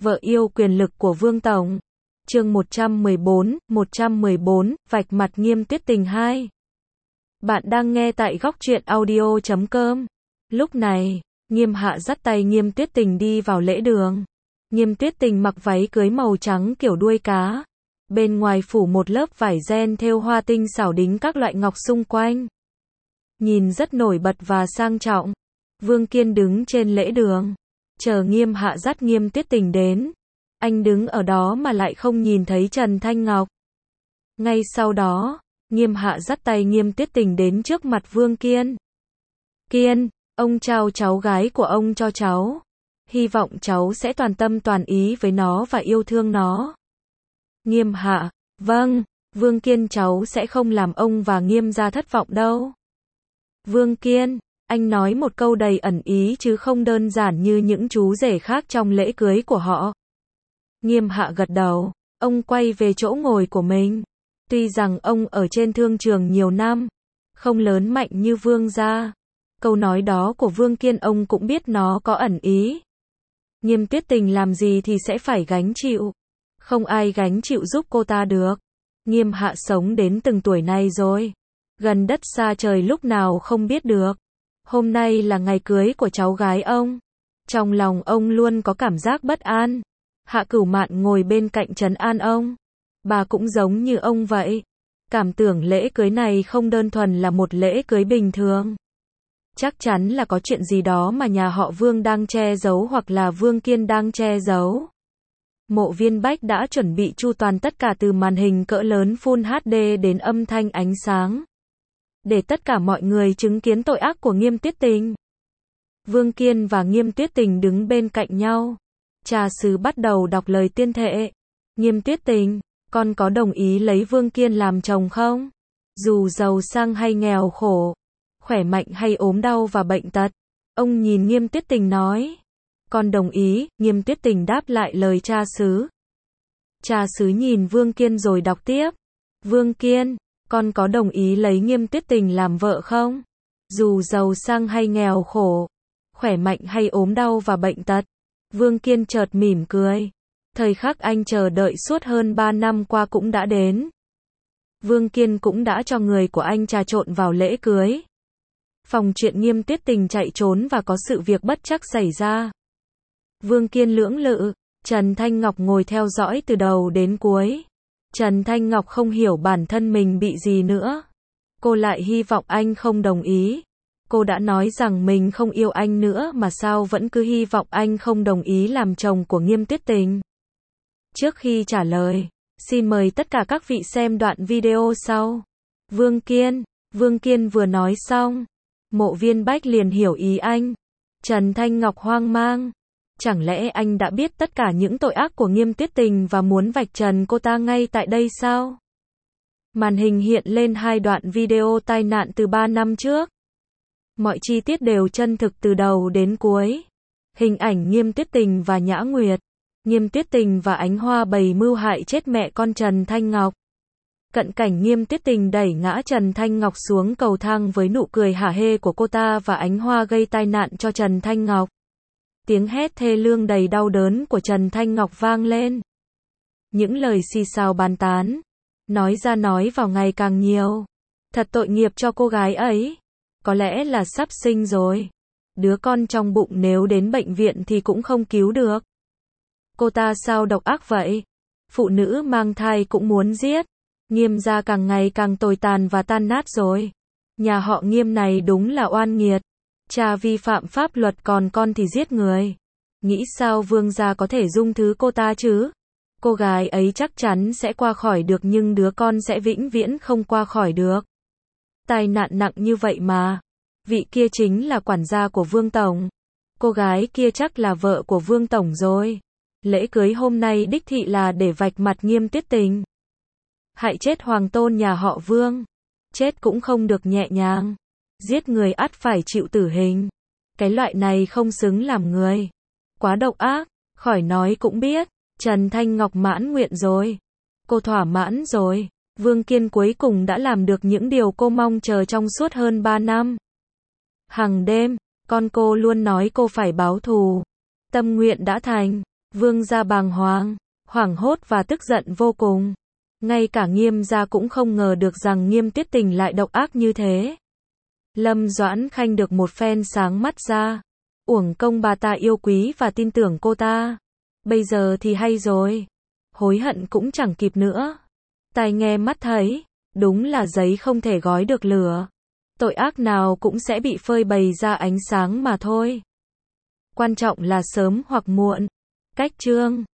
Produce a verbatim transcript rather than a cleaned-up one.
Vợ yêu quyền lực của Vương Tổng. Chương một trăm mười bốn, một trăm mười bốn, vạch mặt Nghiêm Tuyết Tình hai. Bạn đang nghe tại góc truyện audio chấm com. Lúc này, Nghiêm Hạ dắt tay Nghiêm Tuyết Tình đi vào lễ đường. Nghiêm Tuyết Tình mặc váy cưới màu trắng kiểu đuôi cá. Bên ngoài phủ một lớp vải ren thêu hoa tinh xảo đính các loại ngọc xung quanh. Nhìn rất nổi bật và sang trọng. Vương Kiên đứng trên lễ đường, chờ Nghiêm Hạ dắt Nghiêm Tuyết Tình đến. Anh đứng ở đó mà lại không nhìn thấy Trần Thanh Ngọc. Ngay sau đó, Nghiêm Hạ dắt tay Nghiêm Tuyết Tình đến trước mặt Vương Kiên. Kiên, ông trao cháu gái của ông cho cháu. Hy vọng cháu sẽ toàn tâm toàn ý với nó và yêu thương nó. Nghiêm Hạ, vâng, Vương Kiên, cháu sẽ không làm ông và Nghiêm gia thất vọng đâu. Vương Kiên, anh nói một câu đầy ẩn ý chứ không đơn giản như những chú rể khác trong lễ cưới của họ. Nghiêm Hạ gật đầu, ông quay về chỗ ngồi của mình. Tuy rằng ông ở trên thương trường nhiều năm, không lớn mạnh như Vương gia. Câu nói đó của Vương Kiên ông cũng biết nó có ẩn ý. Nghiêm Tuyết Tình làm gì thì sẽ phải gánh chịu. Không ai gánh chịu giúp cô ta được. Nghiêm Hạ sống đến từng tuổi này rồi. Gần đất xa trời lúc nào không biết được. Hôm nay là ngày cưới của cháu gái ông. Trong lòng ông luôn có cảm giác bất an. Hạ Cửu Mạn ngồi bên cạnh trấn an ông. Bà cũng giống như ông vậy. Cảm tưởng lễ cưới này không đơn thuần là một lễ cưới bình thường. Chắc chắn là có chuyện gì đó mà nhà họ Vương đang che giấu hoặc là Vương Kiên đang che giấu. Mộ Viên Bách đã chuẩn bị chu toàn tất cả từ màn hình cỡ lớn Full hát đê đến âm thanh ánh sáng. Để tất cả mọi người chứng kiến tội ác của Nghiêm Tuyết Tình. Vương Kiên và Nghiêm Tuyết Tình đứng bên cạnh nhau. Trà sứ bắt đầu đọc lời tuyên thệ. Nghiêm Tuyết Tình, con có đồng ý lấy Vương Kiên làm chồng không? Dù giàu sang hay nghèo khổ, khỏe mạnh hay ốm đau và bệnh tật. Ông nhìn Nghiêm Tuyết Tình nói. Con đồng ý, Nghiêm Tuyết Tình đáp lại lời cha xứ. Cha xứ nhìn Vương Kiên rồi đọc tiếp. Vương Kiên, con có đồng ý lấy Nghiêm Tuyết Tình làm vợ không? Dù giàu sang hay nghèo khổ, khỏe mạnh hay ốm đau và bệnh tật. Vương Kiên chợt mỉm cười. Thời khắc anh chờ đợi suốt hơn ba năm qua cũng đã đến. Vương Kiên cũng đã cho người của anh trà trộn vào lễ cưới. Phòng chuyện Nghiêm Tuyết Tình chạy trốn và có sự việc bất trắc xảy ra. Vương Kiên lưỡng lự, Trần Thanh Ngọc ngồi theo dõi từ đầu đến cuối. Trần Thanh Ngọc không hiểu bản thân mình bị gì nữa. Cô lại hy vọng anh không đồng ý. Cô đã nói rằng mình không yêu anh nữa mà sao vẫn cứ hy vọng anh không đồng ý làm chồng của Nghiêm Tuyết Tình. Trước khi trả lời, xin mời tất cả các vị xem đoạn video sau. Vương Kiên, Vương Kiên vừa nói xong, Mộ Viên Bách liền hiểu ý anh. Trần Thanh Ngọc hoang mang. Chẳng lẽ anh đã biết tất cả những tội ác của Nghiêm Tuyết Tình và muốn vạch trần cô ta ngay tại đây sao? Màn hình hiện lên hai đoạn video tai nạn từ ba năm trước. Mọi chi tiết đều chân thực từ đầu đến cuối. Hình ảnh Nghiêm Tuyết Tình và Nhã Nguyệt. Nghiêm Tuyết Tình và Ánh Hoa bày mưu hại chết mẹ con Trần Thanh Ngọc. Cận cảnh Nghiêm Tuyết Tình đẩy ngã Trần Thanh Ngọc xuống cầu thang với nụ cười hả hê của cô ta và Ánh Hoa gây tai nạn cho Trần Thanh Ngọc. Tiếng hét thê lương đầy đau đớn của Trần Thanh Ngọc vang lên. Những lời xì xào bàn tán. Nói ra nói vào ngày càng nhiều. Thật tội nghiệp cho cô gái ấy. Có lẽ là sắp sinh rồi. Đứa con trong bụng nếu đến bệnh viện thì cũng không cứu được. Cô ta sao độc ác vậy? Phụ nữ mang thai cũng muốn giết. Nghiêm gia càng ngày càng tồi tàn và tan nát rồi. Nhà họ Nghiêm này đúng là oan nghiệt. Cha vi phạm pháp luật còn con thì giết người. Nghĩ sao Vương gia có thể dung thứ cô ta chứ? Cô gái ấy chắc chắn sẽ qua khỏi được nhưng đứa con sẽ vĩnh viễn không qua khỏi được. Tai nạn nặng như vậy mà. Vị kia chính là quản gia của Vương Tổng. Cô gái kia chắc là vợ của Vương Tổng rồi. Lễ cưới hôm nay đích thị là để vạch mặt Nghiêm Tuyết Tình. Hại chết hoàng tôn nhà họ Vương. Chết cũng không được nhẹ nhàng. Giết người ắt phải chịu tử hình. Cái loại này không xứng làm người. Quá độc ác, khỏi nói cũng biết. Trần Thanh Ngọc mãn nguyện rồi. Cô thỏa mãn rồi. Vương Kiên cuối cùng đã làm được những điều cô mong chờ trong suốt hơn ba năm. Hằng đêm, con cô luôn nói cô phải báo thù. Tâm nguyện đã thành. Vương gia bàng hoàng, hoảng hốt và tức giận vô cùng. Ngay cả Nghiêm gia cũng không ngờ được rằng Nghiêm Tuyết Tình lại độc ác như thế. Lâm Doãn Khanh được một phen sáng mắt ra. Uổng công bà ta yêu quý và tin tưởng cô ta. Bây giờ thì hay rồi. Hối hận cũng chẳng kịp nữa. Tai nghe mắt thấy, đúng là giấy không thể gói được lửa. Tội ác nào cũng sẽ bị phơi bày ra ánh sáng mà thôi. Quan trọng là sớm hoặc muộn. Cách chương